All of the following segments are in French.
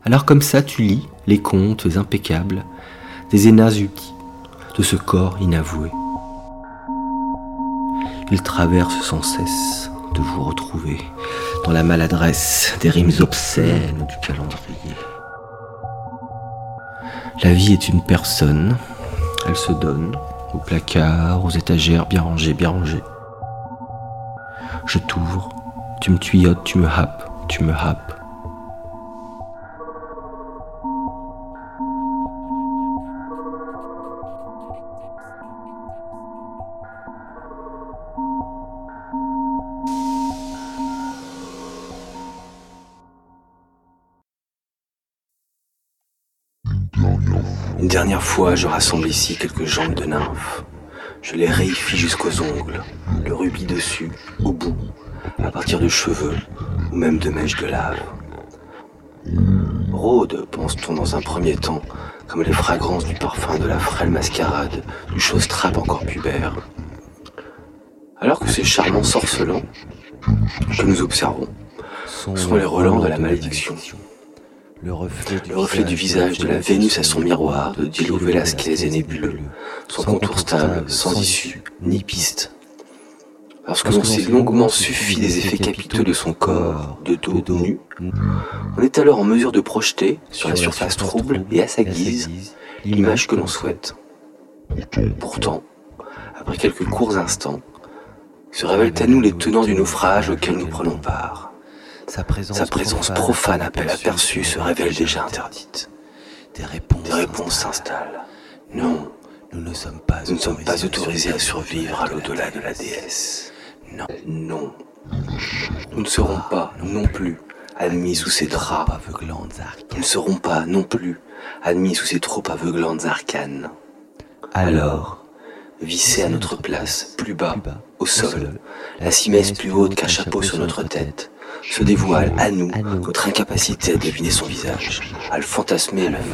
Alors comme ça, tu lis les contes impeccables des Enazuki, de ce corps inavoué. Il traverse sans cesse de vous retrouver dans la maladresse des rimes obscènes du calendrier. La vie est une personne, elle se donne aux placards, aux étagères bien rangées, bien rangées. Je t'ouvre, tu me tuyautes, tu me happes, tu me happes. Une dernière fois, je rassemble ici quelques jambes de nymphes. Je les réifie jusqu'aux ongles, le rubis dessus, au bout, à partir de cheveux ou même de mèches de lave. Rôde, pense-t-on dans un premier temps, comme les fragrances du parfum de la frêle mascarade du chausse-trappe encore pubère. Alors que ces charmants sorcelants que nous observons sont les relents de la malédiction. Le reflet du visage de la Vénus à son miroir de Diego Velázquez est nébuleux, son contour stable, sans issue, ni piste. Lorsque l'on s'est longuement suffi des effets capiteux de son corps, de dos nu, on est alors en mesure de projeter, sur la surface trouble et à sa guise, l'image que l'on souhaite. Pourtant, après quelques courts instants, se révèlent à nous les tenants du naufrage auquel nous prenons part. Sa présence profane à peine aperçue se révèle déjà interdite. Des réponses s'installent. Non, nous ne sommes pas autorisés à survivre à l'au-delà de la déesse. Non. Nous ne serons pas, non plus, admis sous ces draps. Nous ne serons pas, non plus, admis sous ces troupes aveuglantes arcanes. Alors, vissés à notre place, plus bas, au sol, la cimesse plus haute qu'un chapeau sur notre tête, se dévoile à nous notre incapacité à deviner son visage, à le fantasmer même.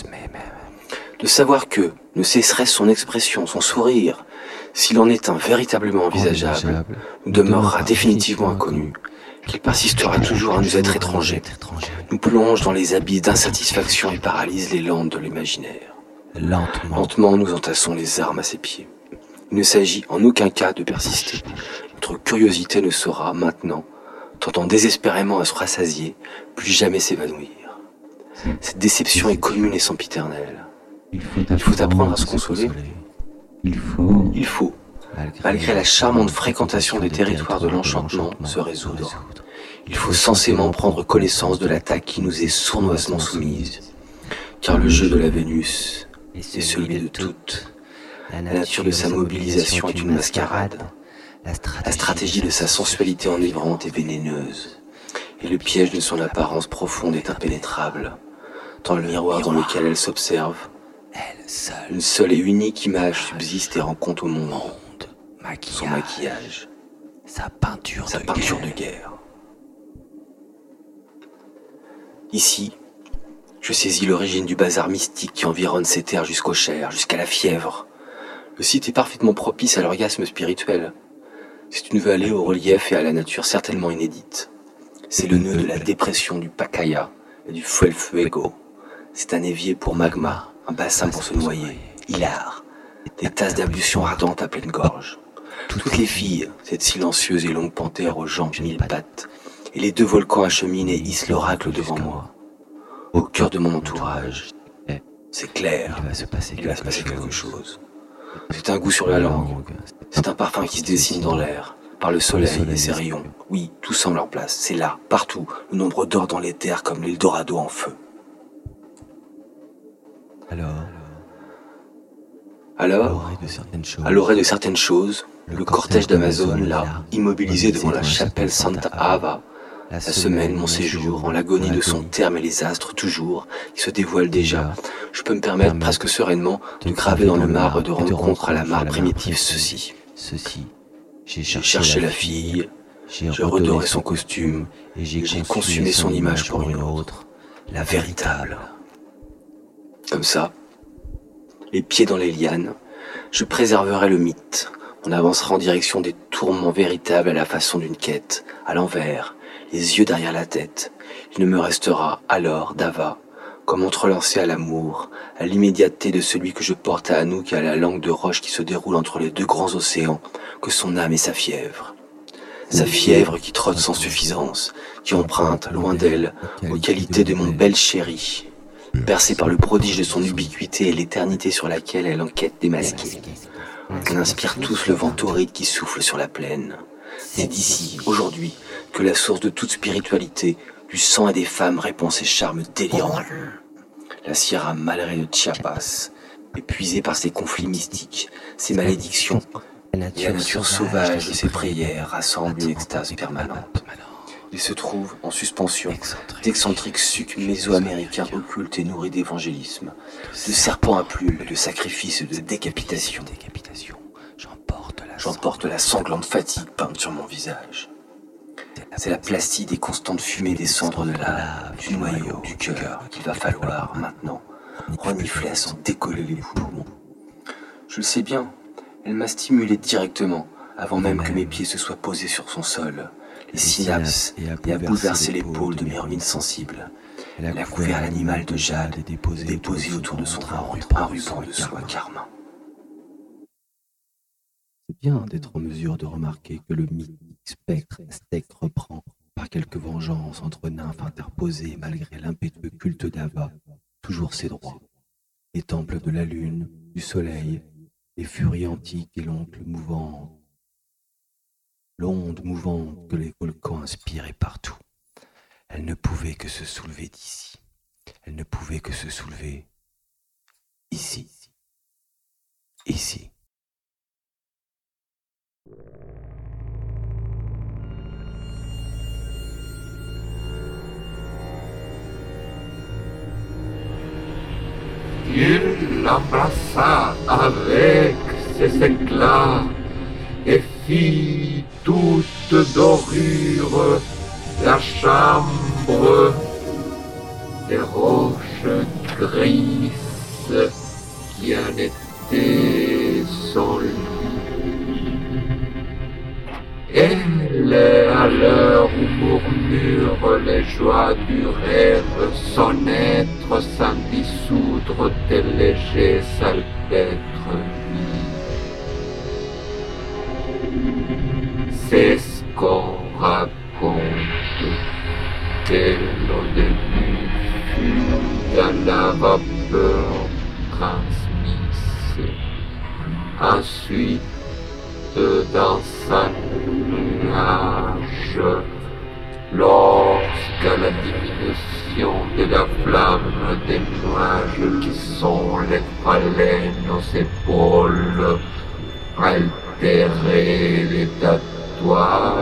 De savoir que ne cesserait son expression, son sourire, s'il en est un véritablement envisageable, nous demeurera définitivement inconnu, qu'il persistera toujours à nous être étranger, nous plonge dans les abysses d'insatisfaction et paralyse les landes de l'imaginaire. Lentement, nous entassons les armes à ses pieds. Il ne s'agit en aucun cas de persister. Notre curiosité ne saura maintenant, tentant désespérément à se rassasier, plus jamais s'évanouir. Cette déception est commune et sempiternelle. Il faut apprendre à se consoler. Il faut, malgré la charmante fréquentation des territoires de l'enchantement, se résoudre. Il faut sensément prendre connaissance de l'attaque qui nous est sournoisement soumise. Car le jeu de la Vénus est celui de toutes. La nature de sa mobilisation est une mascarade. La stratégie de sa sensualité enivrante est vénéneuse, et le piège de son apparence profonde est impénétrable. Dans le miroir dans lequel elle s'observe, une seule et unique image subsiste et rend compte au monde. Son maquillage, sa peinture de guerre. Ici, je saisis l'origine du bazar mystique qui environne ces terres jusqu'aux chairs, jusqu'à la fièvre. Le site est parfaitement propice à l'orgasme spirituel. C'est une vallée au relief et à la nature certainement inédite. C'est le nœud de la dépression du Pacaya et du Fuego. C'est un évier pour magma, un bassin pour se noyer, hilar, des tasses d'ablution ardentes à pleine gorge. Toutes les filles, cette silencieuse et longue panthère aux jambes mille pattes, et les deux volcans acheminés hissent l'oracle devant moi. Au cœur de mon entourage, c'est clair, il va se passer quelque chose. C'est un goût sur la langue, c'est un parfum qui se dessine dans l'air, par le soleil et ses rayons. Oui, tout semble en place, c'est là, partout, le nombre dort dans les terres comme l'Eldorado en feu. Alors, à l'orée de certaines choses, le cortège d'Amazone, là, immobilisé devant la chapelle Santa Ava, la semaine, mon séjour, en l'agonie de son terme et les astres toujours, qui se dévoilent déjà, je peux me permettre presque sereinement de graver dans le marbre de rencontre à la mare primitive ceci. J'ai cherché la fille, j'ai redoré son costume, et j'ai consumé son image pour une autre, la véritable. Comme ça, les pieds dans les lianes, je préserverai le mythe. On avancera en direction des tourments véritables à la façon d'une quête, à l'envers, les yeux derrière la tête. Il ne me restera alors, Dava, comme entrelacé à l'amour, à l'immédiateté de celui que je porte à Anouk et à la langue de roche qui se déroule entre les deux grands océans, que son âme et sa fièvre. Sa fièvre qui trotte sans suffisance, qui emprunte, loin d'elle, aux qualités de mon bel chéri, percée par le prodige de son ubiquité et l'éternité sur laquelle elle enquête démasquée. On inspire tous le vent torride qui souffle sur la plaine. C'est d'ici, aujourd'hui, que la source de toute spiritualité, du sang et des femmes répand ses charmes délirants. La Sierra Madre de Chiapas, épuisée par ses conflits mystiques, ses malédictions, et la nature sauvage de ses prières rassemble une extase permanente. Il se trouve en suspension d'excentriques sucs méso-américains occultes et nourris d'évangélisme, de serpents à plumes et de sacrifices de décapitation. J'emporte la sanglante fatigue peinte sur mon visage. C'est la placide et constante fumée des cendres de l'âme, du noyau, du cœur, qu'il va falloir, maintenant, renifler à s'en décoller les poumons. Je le sais bien, elle m'a stimulé directement, avant même que mes pieds se soient posés sur son sol, les synapses, et a bouleversé les pôles de mes ruines sensibles. Elle a couvert l'animal de jade et déposé autour de son ventre un ruban de soie carmin. C'est bien d'être en mesure de remarquer que le mythique spectre Aztèque reprend, par quelque vengeance entre nymphes interposées malgré l'impétueux culte d'Ava, toujours ses droits. Les temples de la lune, du soleil, les furies antiques et l'onde mouvante que les volcans inspiraient partout. Elle ne pouvait que se soulever d'ici. Elle ne pouvait que se soulever ici. Ici. Il l'embrassa avec ses éclats et fit toute dorure la chambre des roches grises qui en étaient son lit. Elle, à l'heure où murmurent les joies du rêve, son être sans dissoudre des légers salpêtres vides. C'est ce qu'on raconte, qu'elle au début fut dans la vapeur transmise, ensuite dans sa nuage, lorsqu'à la diminution de la flamme des nuages qui sont les phalènes aux épaules, altérés les tatouages,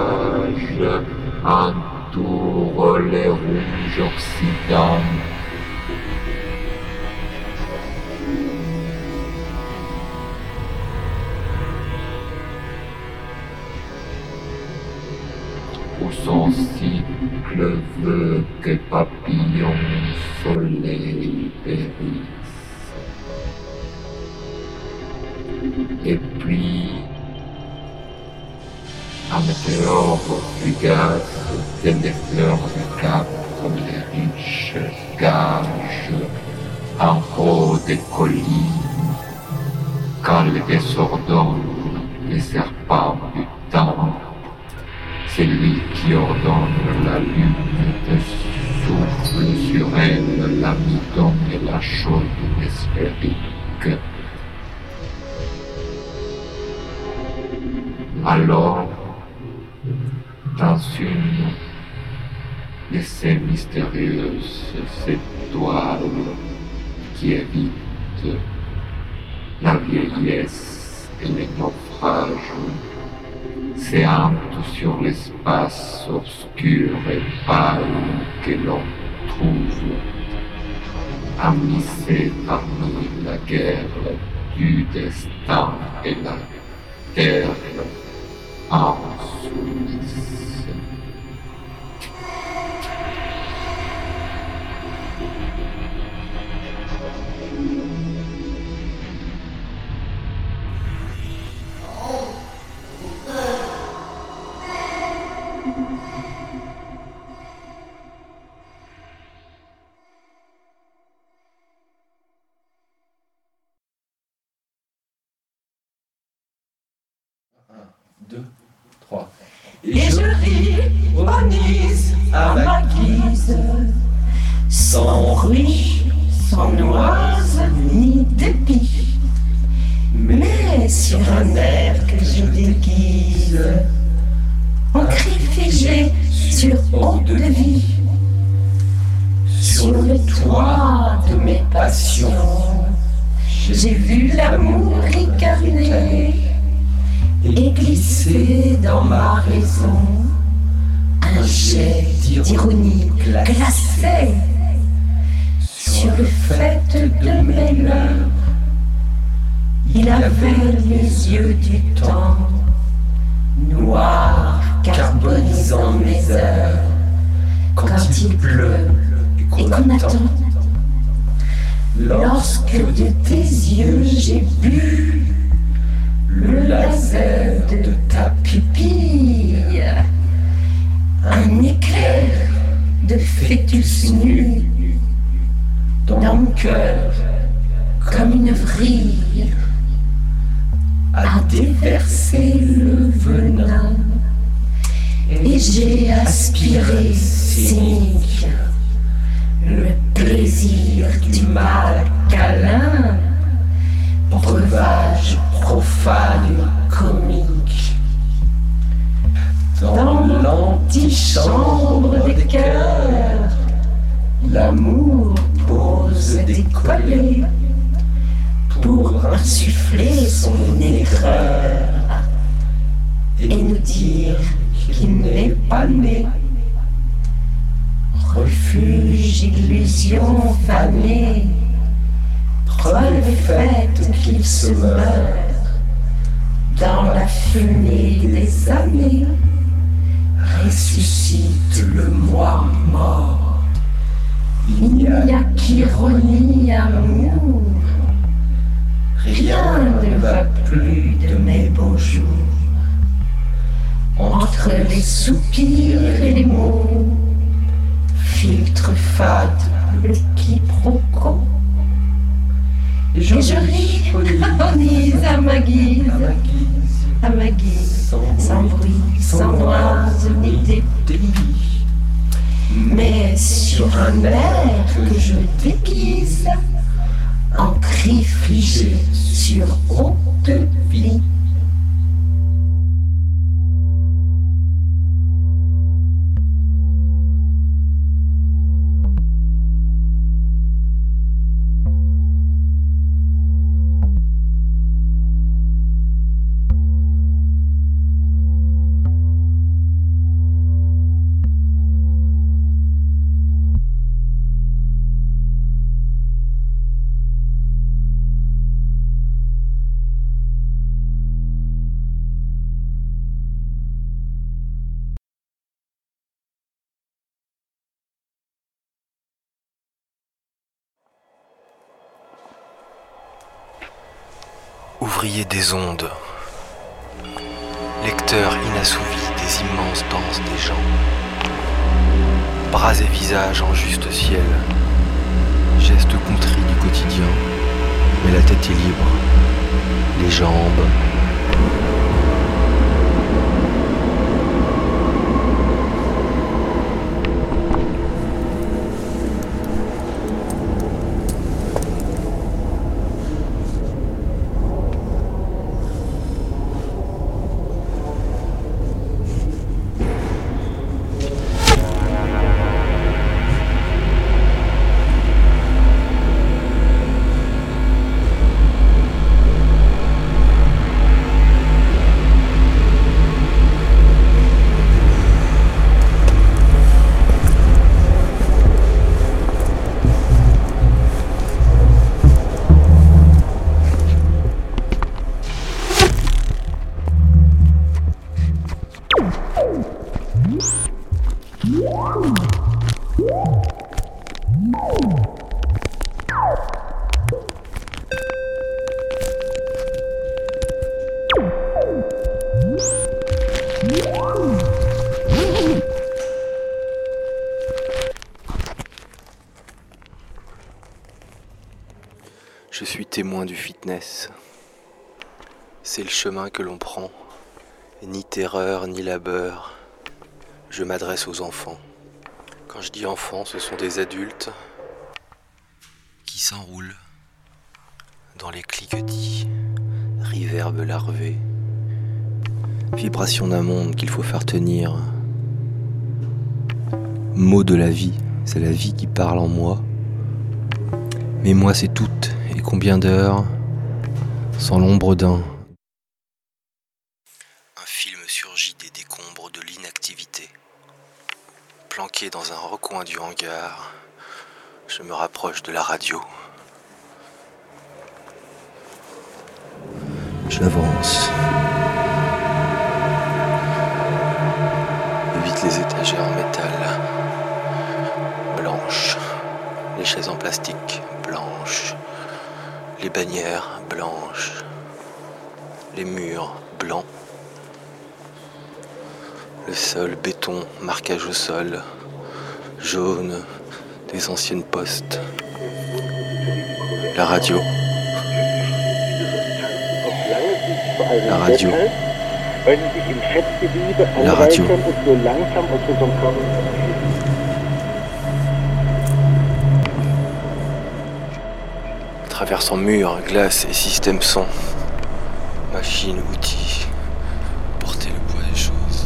entourent les rouges occidentaux. Où son cycle veut que papillons soleil périssent. Et puis, un météore fugace que les fleurs du cap comme les riches gages en haut des collines, quand les désordonnent les serpents du temps. C'est lui qui ordonne la lune de souffle sur elle l'amidon et la chaude sphérique. Alors, dans une de ces mystérieuses étoiles qui évitent la vieillesse et les naufrages, séante sur l'espace obscur et pâle que l'on trouve, amissé parmi la guerre du destin et la terre en Suisse. 2, 3. Et je ironise à ma guise, sans bruit, sans noise, ni dépit, mais sur un air que je déguise, en cri figé sur eau de vie, sur le toit de mes passions, j'ai vu l'amour incarné et glisser dans ma raison un jet d'ironie glacée sur le fait de mes lèvres. Il avait les yeux du temps, noirs carbonisant mes heures, quand il pleut et qu'on attend. Lorsque de tes yeux j'ai bu le laser de ta pupille, un éclair de fœtus nu dans mon cœur, comme une vrille, a déversé le venin, et j'ai aspiré cynique le plaisir du mal câlin, breuvage profane et comique. Dans l'antichambre des cœurs, l'amour pose des collets pour insuffler son aigreur et nous dire qu'il n'est pas né. Refuge, illusion fanée, preuve faite qu'il se meurt dans la fumée des années, ressuscite le moi mort. Il n'y a qu'ironie, amour, rien ne va plus de mes beaux jours. Entre les soupirs et les mots, filtre fade, le quiproquo. Et je ironise à ma guise, sans bruit, sans noise, ni dépit, mais sur un air que je déguise, en cri figé sur haute vie. Ouvrier des ondes, lecteur inassouvi des immenses danses des gens, bras et visage en juste ciel, gestes contris du quotidien, mais la tête est libre, les jambes. Je suis témoin du fitness. C'est le chemin que l'on prend Ni terreur, ni labeur, je m'adresse aux enfants. Quand je dis enfants, ce sont des adultes qui s'enroulent dans les cliquetis, riverbes larvés, vibration d'un monde qu'il faut faire tenir. Mot de la vie, c'est la vie qui parle en moi. Mais moi c'est toute, et combien d'heures, sans l'ombre d'un. Un film surgit des décombres de l'inactivité. Planqué dans un recoin du hangar, je me rapproche de la radio. J'avance. Évite les étagères en métal, blanches, les chaises en plastique, blanches, les bannières, blanches, les murs, blancs, le sol, béton, marquage au sol, jaune, des anciennes postes, la radio. La radio. La radio. Traversant murs, glace et système son, machines, outils, porter le poids des choses.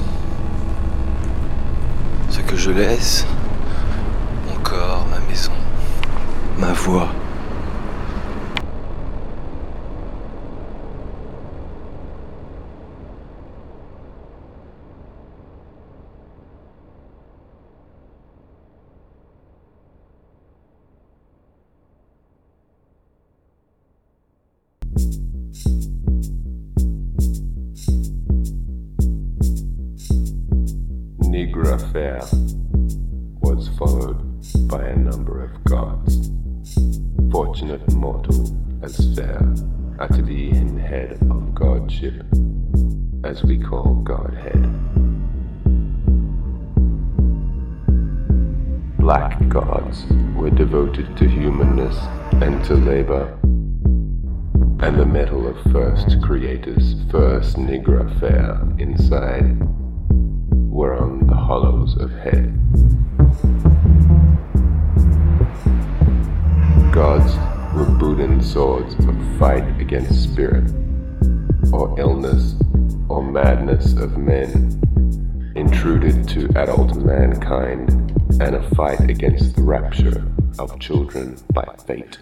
Ce que je laisse, mon corps, ma maison, ma voix. Nigra Fair was followed by a number of gods. Fortunate mortal as fair are to be in head of godship, as we call Godhead. Black gods were devoted to humanness and to labor, and the metal of first creators, first Nigra Fair inside, were on the hollows of head. Gods were Buddhan swords of fight against spirit, or illness, or madness of men, intruded to adult mankind, and a fight against the rapture of children by fate.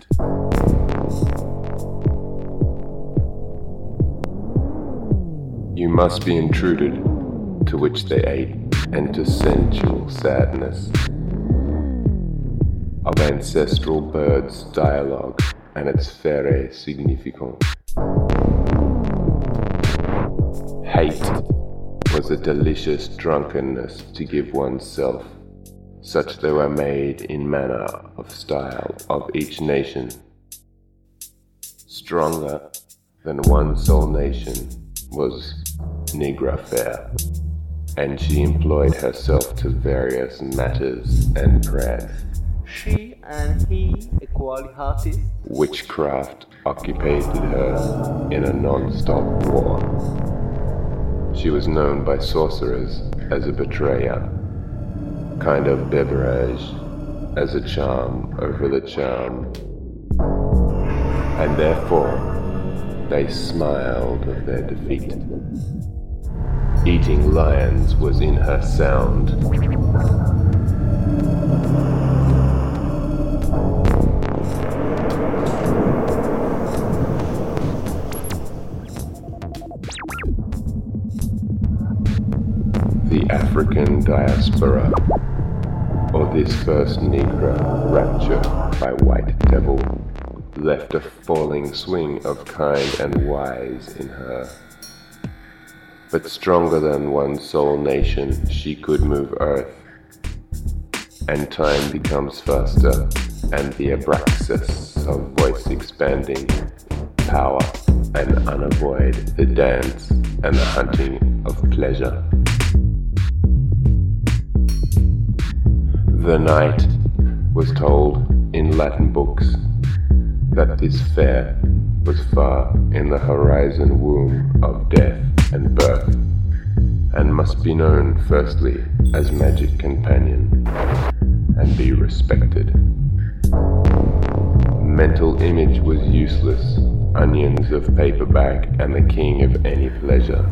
You must be intruded, to which they ate, and to sensual sadness of ancestral birds' dialogue and its faire significant. Hate was a delicious drunkenness to give oneself, such they were made in manner of style of each nation. Stronger than one sole nation was Nigra Fair, and she employed herself to various matters and prads. She and he equally hearted. Witchcraft occupied her in a non-stop war. She was known by sorcerers as a betrayer, kind of beverage, as a charm over the charm. And therefore, they smiled of their defeat. Eating lions was in her sound. The African diaspora, or this first Nigra rapture by White Devil, left a falling swing of kind and wise in her. But stronger than one sole nation, she could move earth, and time becomes faster, and the abraxas of voice expanding, power, and unavoid the dance and the hunting of pleasure. The night was told in Latin books that this fair was far in the horizon womb of death and birth, must be known firstly as magic companion and be respected. Mental image was useless, onions of paperback and the king of any pleasure.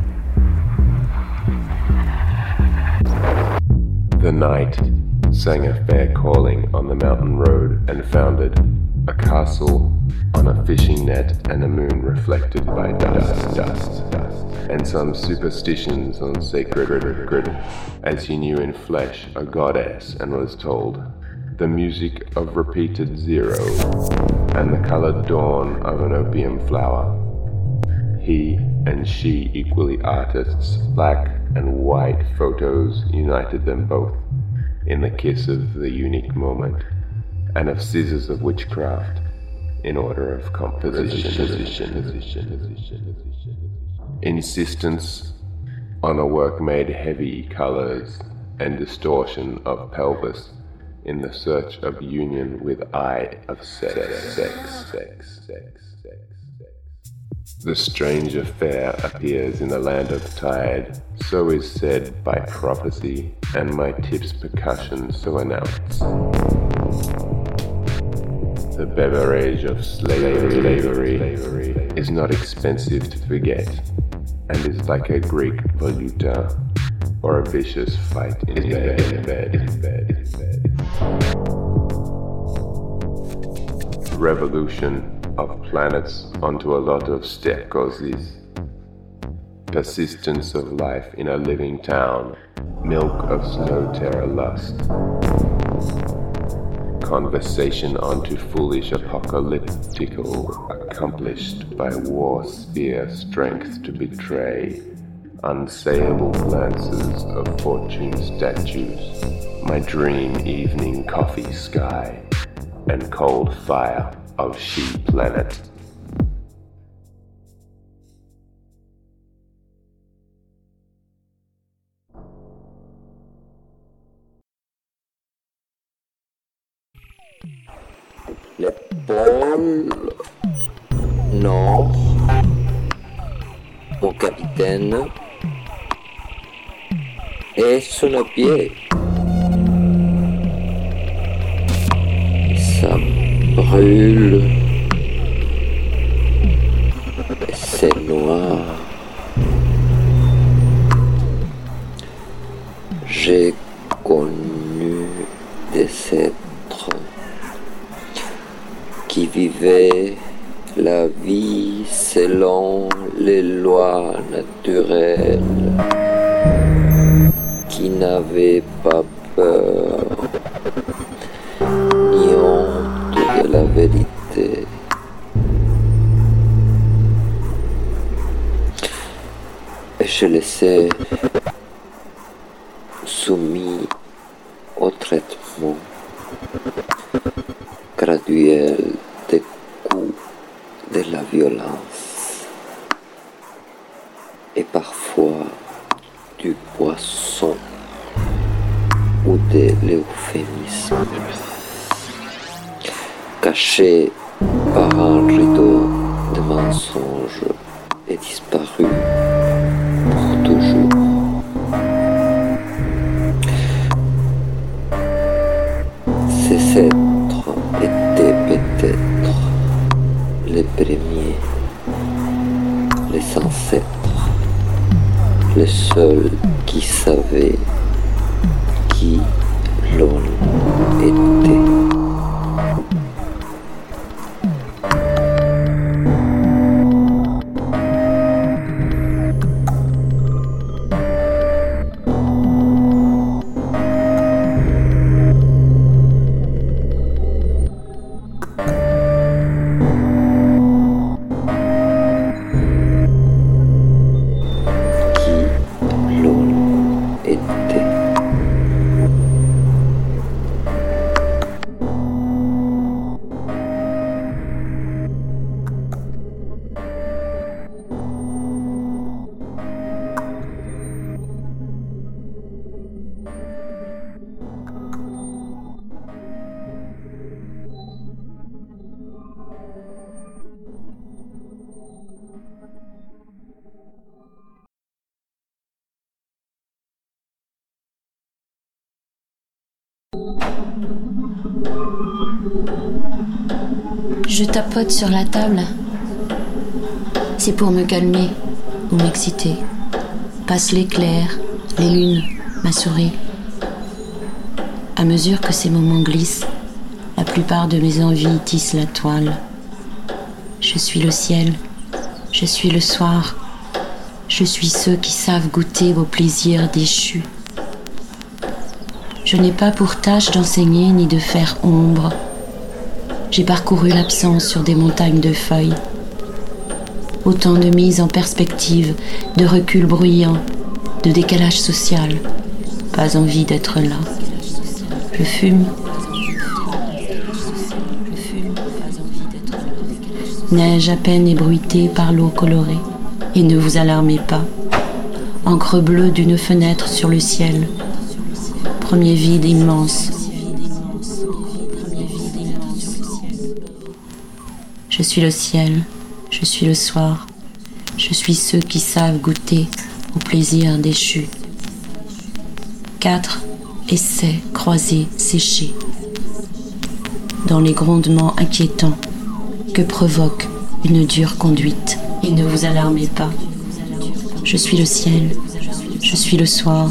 The night sang a fair calling on the mountain road and founded a castle on a fishing net and a moon reflected by dust, and some superstitions on sacred, as he knew in flesh a goddess and was told, the music of repeated zero, and the colored dawn of an opium flower. He and she equally artists, black and white photos united them both in the kiss of the unique moment, and of scissors of witchcraft in order of composition. Insistence on a work made heavy colors and distortion of pelvis in the search of union with eye of sex. The strange affair appears in the land of tide, so is said by prophecy, and my tip's percussion so announce. The beverage of slavery is not expensive to forget, and is like a Greek voluta or a vicious fight in bed. Revolution of planets onto a lot of stepkozis. Persistence of life in a living town, milk of snow terror lust. Conversation onto foolish apocalyptical, accomplished by war spear strength to betray, unsayable glances of fortune statues, my dream evening coffee sky, and cold fire of she planet. Le pôle Nord, mon capitaine, et sous nos pieds. Ça brûle, et c'est noir. J'ai connu des êtres qui vivaient la vie selon les lois naturelles, qui n'avaient pas peur ni honte de la vérité. Et je les ai soumis au traitement graduel des coups de la violence et parfois du poisson ou de l'euphémisme, caché par un rideau de mensonges et disparu pour toujours. Ces êtres étaient peut-être les premiers, les ancêtres, les seuls qui savaient qui l'on était. Je tapote sur la table. C'est pour me calmer ou m'exciter. Passe l'éclair, les lunes, ma souris. À mesure que ces moments glissent, la plupart de mes envies tissent la toile. Je suis le ciel, je suis le soir, je suis ceux qui savent goûter vos plaisirs déchus. Je n'ai pas pour tâche d'enseigner ni de faire ombre. J'ai parcouru l'absence sur des montagnes de feuilles. Autant de mises en perspective, de recul bruyant, de décalage social. Pas envie d'être là. Je fume. Neige à peine ébruitée par l'eau colorée. Et ne vous alarmez pas. Encre bleue d'une fenêtre sur le ciel. Premier vide immense. Je suis le ciel, je suis le soir, je suis ceux qui savent goûter au plaisir déchu. 4 essais croisés, séchés. Dans les grondements inquiétants que provoque une dure conduite. Et ne vous alarmez pas. Je suis le ciel, je suis le soir.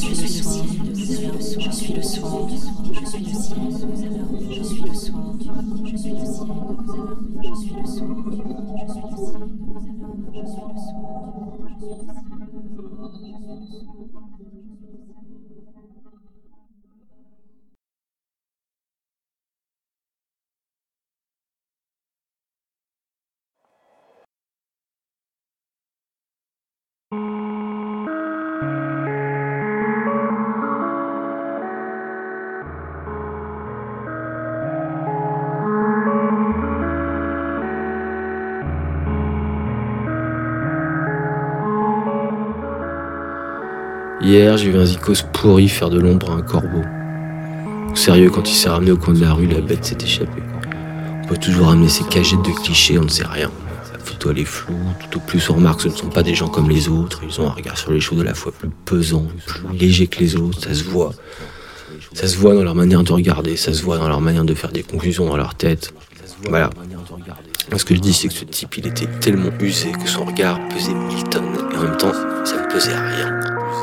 Hier, j'ai vu un zikos pourri faire de l'ombre à un corbeau. Sérieux, quand il s'est ramené au coin de la rue, la bête s'est échappée. On peut toujours ramener ces cagettes de clichés, on ne sait rien. La photo elle est floue, tout au plus on remarque que ce ne sont pas des gens comme les autres. Ils ont un regard sur les choses à la fois plus pesant, plus léger que les autres, ça se voit. Ça se voit dans leur manière de regarder, ça se voit dans leur manière de faire des conclusions dans leur tête. Voilà. Ce que je dis, c'est que ce type, il était tellement usé que son regard pesait 1000 tonnes, et en même temps, ça ne pesait à rien.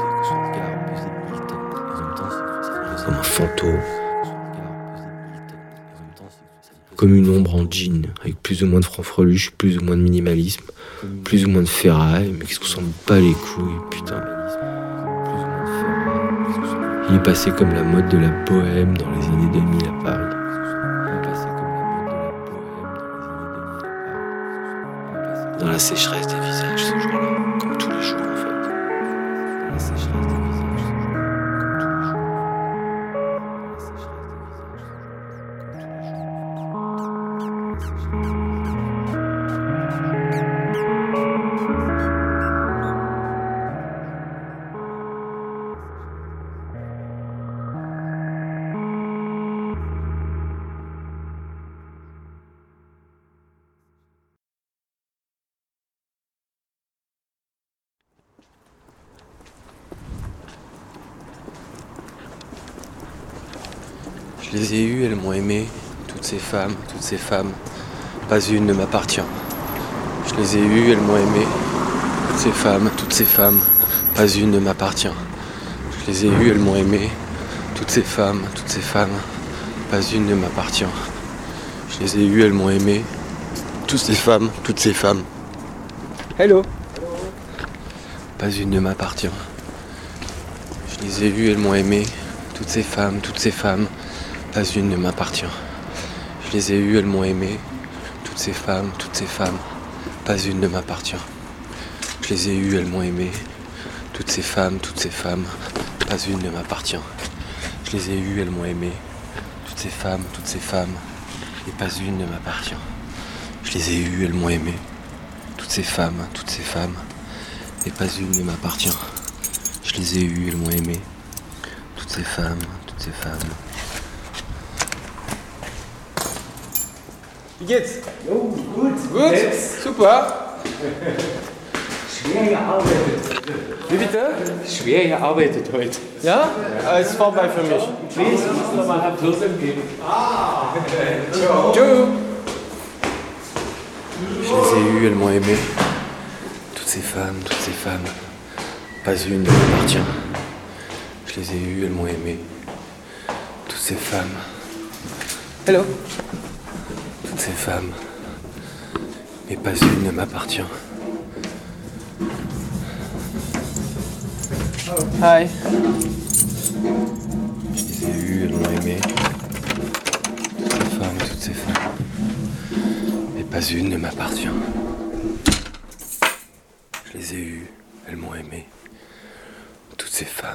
Comme un fantôme, comme une ombre en jean, avec plus ou moins de franc-freluche, plus ou moins de minimalisme, plus ou moins de ferraille, mais qui se ressemble pas les couilles, putain. Il est passé comme la mode de la bohème dans les années 2000 à Paris. Dans la sécheresse des visages ce jour-là, comme tous les jours en fait. Dans la sécheresse des visages. Je les ai eues, elles m'ont aimé, toutes ces femmes, pas une ne m'appartient. Je les ai eues, elles m'ont aimé, toutes ces femmes, pas une ne m'appartient. Je les ai eues, elles m'ont aimé, toutes ces femmes, pas une ne m'appartient. Je les ai eues, elles m'ont aimé, toutes ces femmes. Hello. Pas une ne m'appartient. Je les ai eues, elles m'ont aimé, toutes ces femmes, pas une ne m'appartient. Je les ai eues, elles m'ont aimé, toutes ces femmes, pas une ne m'appartient. Je les ai eues, elles m'ont aimé, toutes ces femmes, pas une ne m'appartient. Je les ai eues, elles m'ont aimé, toutes ces femmes, et pas une ne m'appartient. Je les ai eues, elles m'ont aimé, toutes ces femmes, et pas une ne m'appartient. Je les ai eues, elles m'ont aimé, toutes ces femmes. Wie geht's? Oh, gut. Gut? Super. Wie bitte? Schwer gearbeitet heute. Ja? Es ist vorbei für mich. Please, ich muss nochmal Applaus geben. Tschüss. Je les ai eues, elles m'ont aimé. Toutes ces femmes. Pas une ne m'appartient. Je les ai eues, elles m'ont aimé. Toutes ces femmes. Hello. Toutes ces femmes. Mais pas une ne m'appartient. Hi. Je les ai eues, elles m'ont aimé. Toutes ces femmes. Mais pas une ne m'appartient. Je les ai eues, elles m'ont aimé. Toutes ces femmes.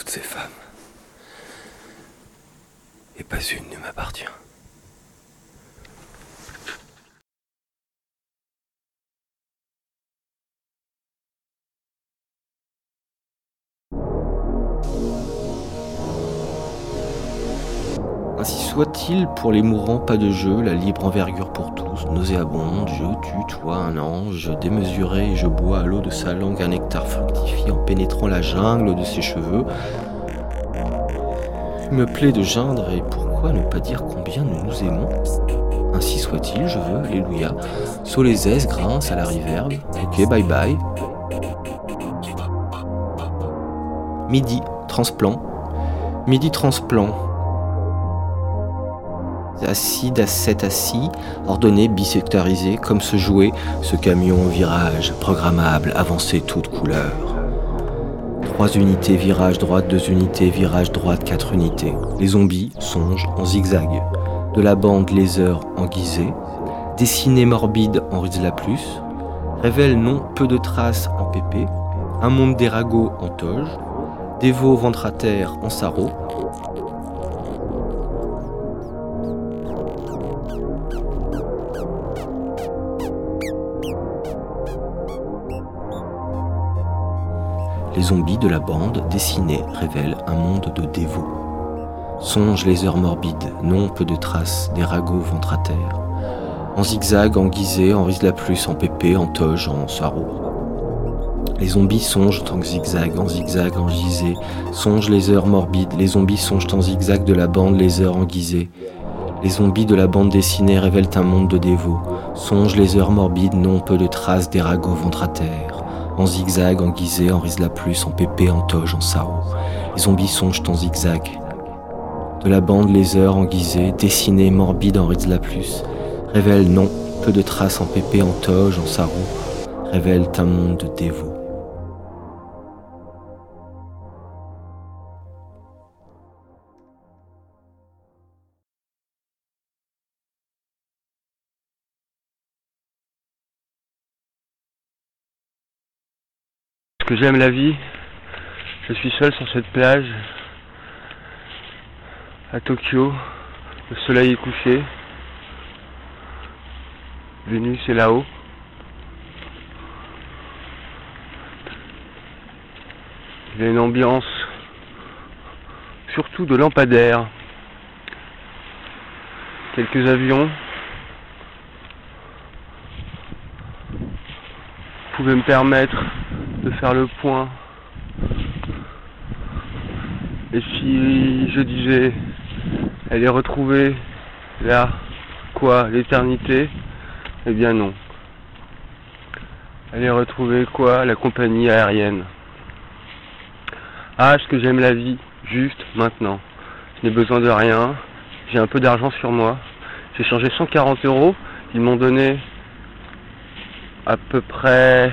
Et pas une ne m'appartient. Ainsi soit-il, pour les mourants, pas de jeu, la libre envergure pour tous, nauséabonde, je tue, toi, un ange, démesuré, et je bois à l'eau de sa langue un nectar fructifié en pénétrant la jungle de ses cheveux. Il me plaît de geindre, et pourquoi ne pas dire combien nous nous aimons? Ainsi soit-il, je veux, alléluia, Solezès grince à la riverbe, ok, bye bye. Midi, transplant. Acide à 7 assis, ordonné, bisectarisé, comme ce jouet, ce camion au virage, programmable, avancé toute couleur. 3 unités, virage droite, 2 unités, virage droite, 4 unités. Les zombies songent en zigzag. De la bande laser en guisée, dessinée morbide en Rizla Plus, révèle non peu de traces en pépé, un monde des ragots en toge, des veaux ventre à terre en sarrau. Les zombies de la bande dessinée révèlent un monde de dévots. Songe les heures morbides, non peu de traces, des ragots ventre à terre. En zigzag, en guisée, en Rizla Plus, en pépé, en toge, en sarrau. Les zombies songent en zigzag, en gisée. Songe les heures morbides, les zombies songent en zigzag de la bande, les heures en guisée. Les zombies de la bande dessinée révèlent un monde de dévots. Songe les heures morbides, non peu de traces, des ragots ventre à terre. En zigzag, en guisée, en Rizla Plus, en pépé, en toge, en sarrau. Les zombies songent en zigzag. De la bande, les heures en guisée, dessinée, morbide en Rizla Plus, révèlent non peu de traces en pépé, en toge, en sarrau, révèlent un monde de dévots. Que j'aime la vie, je suis seul sur cette plage à Tokyo, le soleil est couché, Vénus est là-haut. Il y a une ambiance surtout de lampadaires, quelques avions. Pouvait me permettre de faire le point. Et si je disais, elle est retrouvée là, quoi, l'éternité? Eh bien non. Elle est retrouvée quoi, la compagnie aérienne. Ah, est-ce que j'aime la vie, juste maintenant. Je n'ai besoin de rien, j'ai un peu d'argent sur moi. J'ai changé 140 €, ils m'ont donné à peu près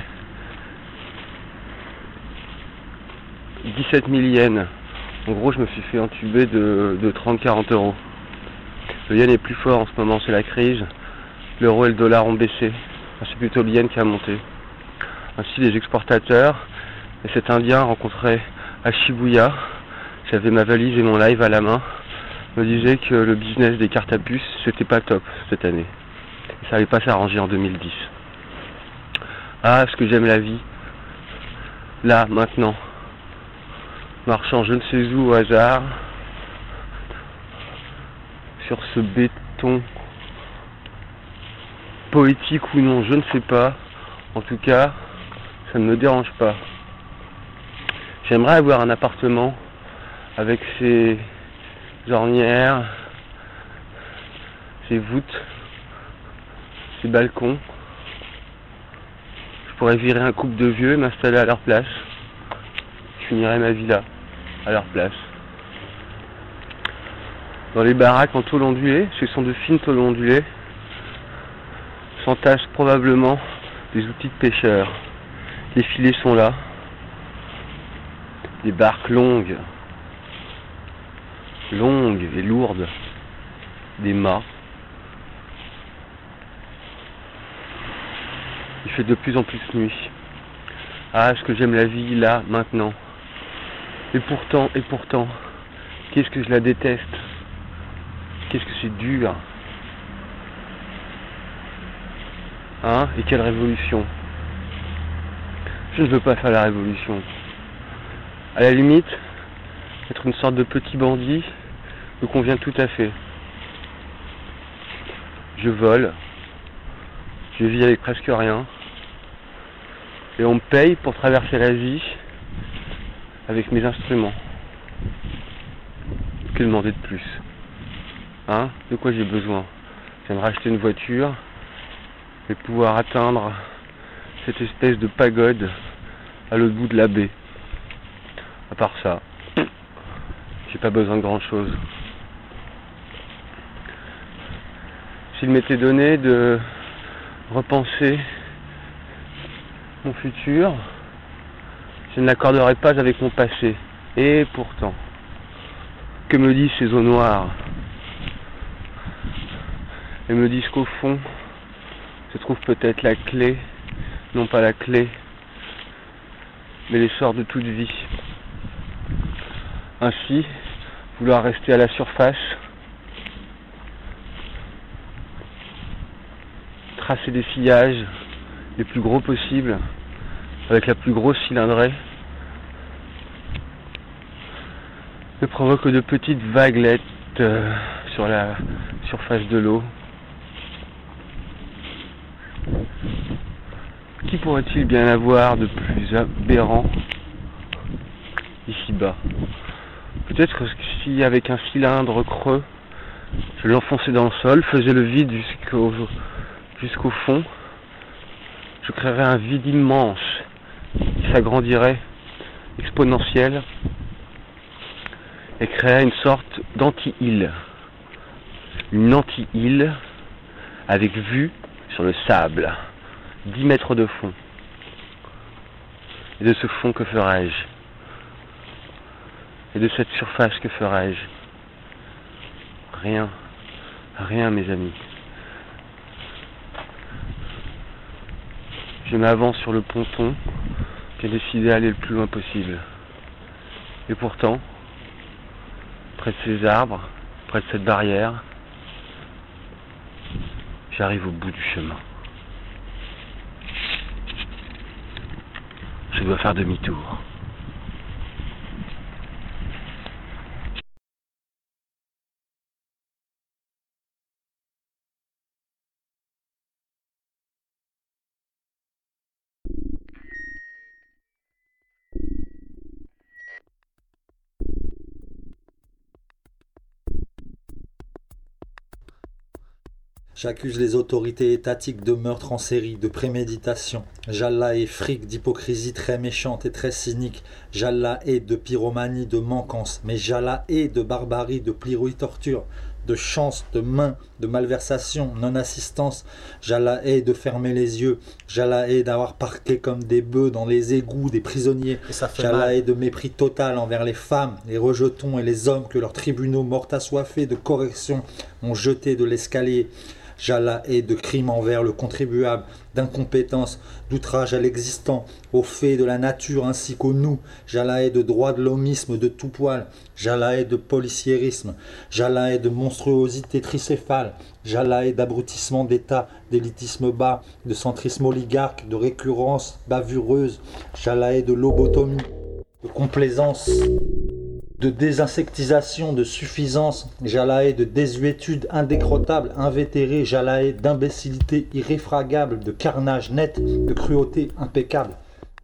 17 000 yens. En gros, je me suis fait entuber de 30-40 €. Le yen est plus fort en ce moment, c'est la crise. L'euro et le dollar ont baissé. Enfin, c'est plutôt le yen qui a monté. Ainsi, les exportateurs et cet Indien rencontré à Shibuya, j'avais ma valise et mon live à la main, me disaient que le business des cartes à puce, c'était pas top cette année. Et ça allait pas s'arranger en 2010. Ah, est-ce que j'aime la vie. Là, maintenant. Marchant je ne sais où au hasard, sur ce béton, poétique ou non, je ne sais pas. En tout cas, ça ne me dérange pas. J'aimerais avoir un appartement avec ses ornières, ses voûtes, ses balcons. Je pourrais virer un couple de vieux et m'installer à leur place. Je finirais ma vie là, à leur place. Dans les baraques en tôle ondulée, ce sont de fines tôles ondulées, s'entassent probablement des outils de pêcheurs. Les filets sont là, des barques longues et lourdes, des mâts. Il fait de plus en plus nuit. Ah, est-ce que j'aime la vie là, maintenant. Et pourtant, qu'est-ce que je la déteste. Qu'est-ce que c'est dur. Hein? Et quelle révolution. Je ne veux pas faire la révolution. À la limite, être une sorte de petit bandit me convient tout à fait. Je vole, je vis avec presque rien, et on me paye pour traverser la vie avec mes instruments. Que demander de plus? Hein? De quoi j'ai besoin? J'aimerais acheter une voiture et pouvoir atteindre cette espèce de pagode à l'autre bout de la baie. À part ça, j'ai pas besoin de grand chose. S'il m'était donné de repenser mon futur, je ne l'accorderais pas avec mon passé. Et pourtant, que me disent ces eaux noires? Elles me disent qu'au fond se trouve peut-être la clé, non pas la clé, mais l'essor de toute vie. Ainsi, vouloir rester à la surface, tracer des sillages les plus gros possibles, avec la plus grosse cylindrée, ne provoque que de petites vaguelettes sur la surface de l'eau. Qui pourrait-il bien avoir de plus aberrant ici-bas? Peut-être que si avec un cylindre creux, je l'enfonçais dans le sol, faisais le vide jusqu'au fond, je créerais un vide immense qui s'agrandirait, exponentiel, et créerait une sorte d'anti-île. Une anti-île avec vue sur le sable, 10 mètres de fond. Et de ce fond, que ferais-je? Et de cette surface, que ferais-je? Rien. Rien, mes amis. Je m'avance sur le ponton, j'ai décidé d'aller le plus loin possible. Et pourtant, près de ces arbres, près de cette barrière, j'arrive au bout du chemin. Je dois faire demi-tour. J'accuse les autorités étatiques de meurtre en série, de préméditation. J'Allah est fric, d'hypocrisie très méchante et très cynique. J'Allah est de pyromanie, de manquance. Mais j'Allah est de barbarie, de plirouille torture, de chance, de main, de malversation, non-assistance. J'Allah est de fermer les yeux. J'Allah est d'avoir parqué comme des bœufs dans les égouts des prisonniers. J'Allah est de mépris total envers les femmes, les rejetons et les hommes que leurs tribunaux morts assoiffés de correction ont jetés de l'escalier. J'Allah est de crimes envers le contribuable, d'incompétence, d'outrage à l'existant, aux faits de la nature ainsi qu'au nous. J'Allah est de droit de l'homisme de tout poil. J'Allah est de policiérisme. J'Allah est de monstruosité tricéphale. J'Allah est d'abrutissement d'État, d'élitisme bas, de centrisme oligarque, de récurrence bavureuse. J'Allah est de lobotomie, de complaisance, de désinsectisation, de suffisance. J'Allah est de désuétude indécrottable, invétérée. J'Allah est d'imbécilité irréfragable, de carnage net, de cruauté impeccable.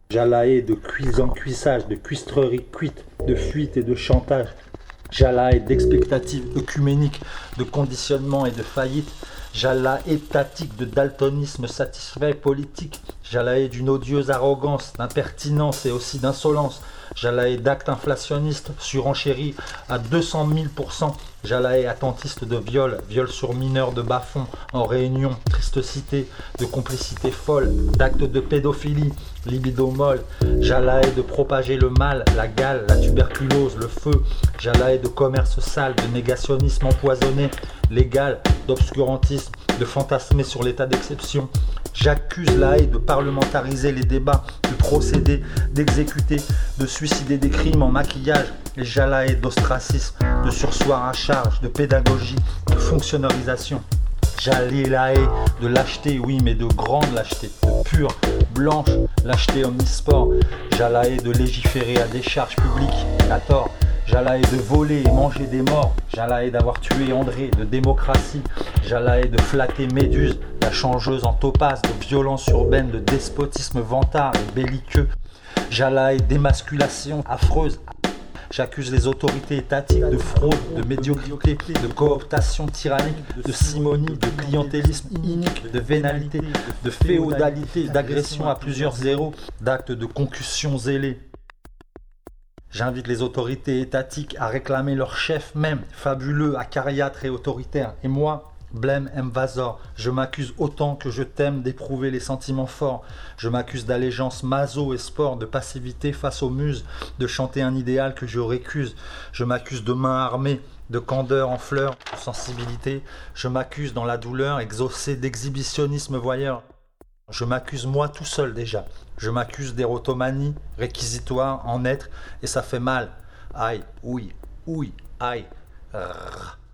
Jalae de cuisant cuissage, de cuistrerie cuite, de fuite et de chantage. Jalae d'expectative œcuménique, de conditionnement et de faillite. Jalae étatique de daltonisme satisfait politique. Jalae d'une odieuse arrogance, d'impertinence et aussi d'insolence. Jalae d'actes inflationnistes, surenchéris à 200 000%. Jalae attentiste de viol, viol sur mineurs de bas-fond, en réunion, triste cité, de complicité folle, d'actes de pédophilie, libido molle. Jalae de propager le mal, la gale, la tuberculose, le feu. Jalae de commerce sale, de négationnisme empoisonné, légal, d'obscurantisme, de fantasmer sur l'état d'exception. J'accuse la haie de parlementariser les débats, de procéder, d'exécuter, de suicider des crimes en maquillage. Et Jalae d'ostracisme, de sursoir à charge, de pédagogie, de fonctionnalisation. Jalae de lâcheté, oui, mais de grande lâcheté, de pure, blanche lâcheté omnisport. Jalae de légiférer à décharge publique, à tort. Jalae de voler et manger des morts. Jalae d'avoir tué André, de démocratie. Jalae de flatter Méduse, la changeuse en topaze, de violence urbaine, de despotisme vantard et belliqueux. Jalae d'émasculation affreuse. J'accuse les autorités étatiques de fraude, de médiocrité, de cooptation tyrannique, de simonie, de clientélisme inique, de vénalité, de féodalité, d'agression à plusieurs zéros, d'actes de concussion zélés. J'invite les autorités étatiques à réclamer leur chef même, fabuleux, acariâtre et autoritaire. Et moi, Blême Mvazor, je m'accuse autant que je t'aime d'éprouver les sentiments forts. Je m'accuse d'allégeance maso et sport, de passivité face aux muses, de chanter un idéal que je récuse. Je m'accuse de main armée, de candeur en fleurs, de sensibilité. Je m'accuse dans la douleur exaucée d'exhibitionnisme voyeur. Je m'accuse moi tout seul déjà. Je m'accuse d'érotomanie, réquisitoire, en être, et ça fait mal. Aïe, ouïe, aïe. Rrr.